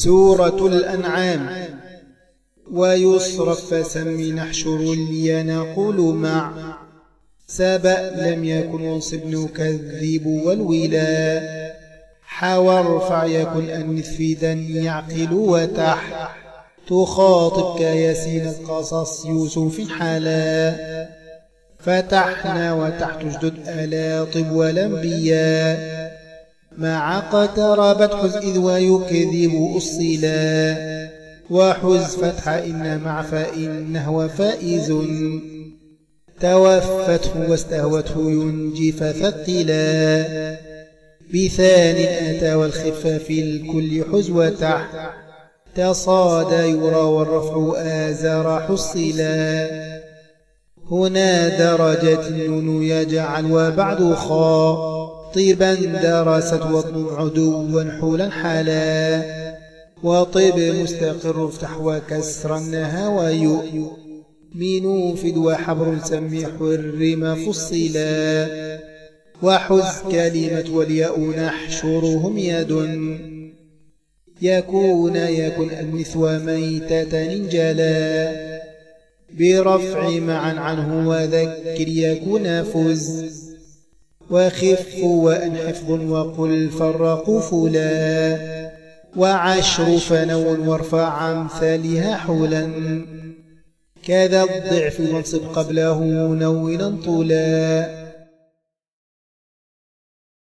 سورة الأنعام. ويصرف فسم نحشر لينقل مع سبأ لم يكن وانصب نكذب والولا حوارفع يكن أنث فيدا يعقل وتح تخاطب كياسين القصص يوسف حلا فتحنا وتحت جدد ألاطب والأنبياء مع قتربت حز إذ ويكذب أصلا وحز فتح إن مع فإنه فائز توفته واستهوته ينجي فثقلا بثان أتى والخفة في الكل حز وتح تصاد يرى والرفع آزر حصلا هنا درجة النون يجعل وبعد خاطبا درست وطن عدوا حولا حلا وطب مستقر افتح وكسر النها ويؤمن فد وحبر سمي حرم فصلا وحز كلمة والياء نحشرهم يد يكون أنث وميتة انجلا برفع معا عنه وذكر يكون فز وخف وأن حفظ وقل فرقوا فلا وعشر فنو وارفع أمثالها حولا كذا الضعف وانصب قبله نونا طلا